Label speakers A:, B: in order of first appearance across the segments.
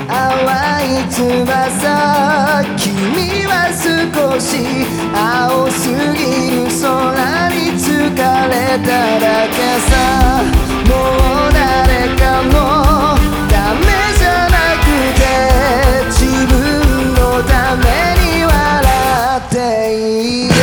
A: 淡い翼、君は少し青すぎる空に疲れただけさ。もう誰かのためじゃなくて自分のために笑っていいよ。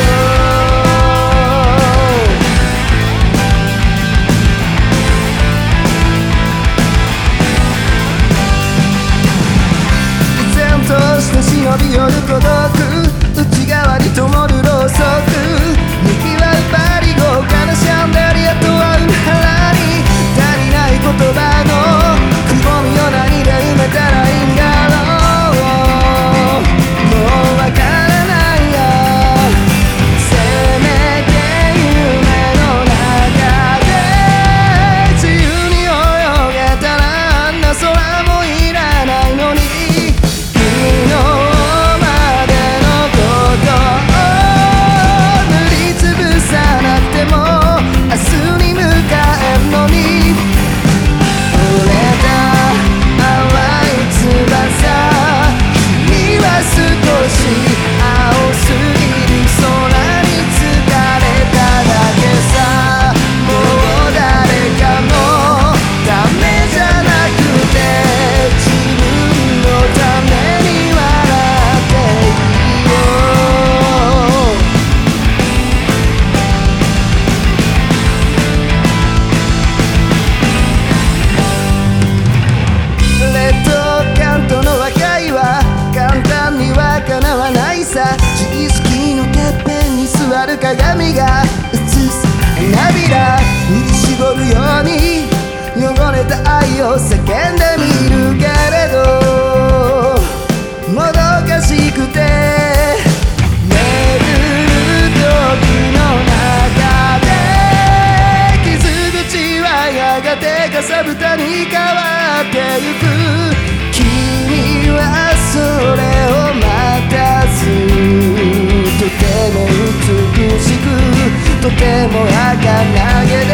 A: 忍び寄る孤独、内側に灯るろうそく、にぎわうパリ豪華なシャンデリアとは海原に足りない言葉のくぼみを何で埋めたらいいんだろう。もうわからないや。せめて夢の中で自由に泳げたらあんな空もいらないのに。自意識のてっぺんに座る鏡が映す花びら、振り絞るように汚れた愛を叫んでみるけれど、もどかしくて眠る時の中で傷口はやがてかさぶたに変わってゆく。君はそれを待たず、とても美しくとても儚げで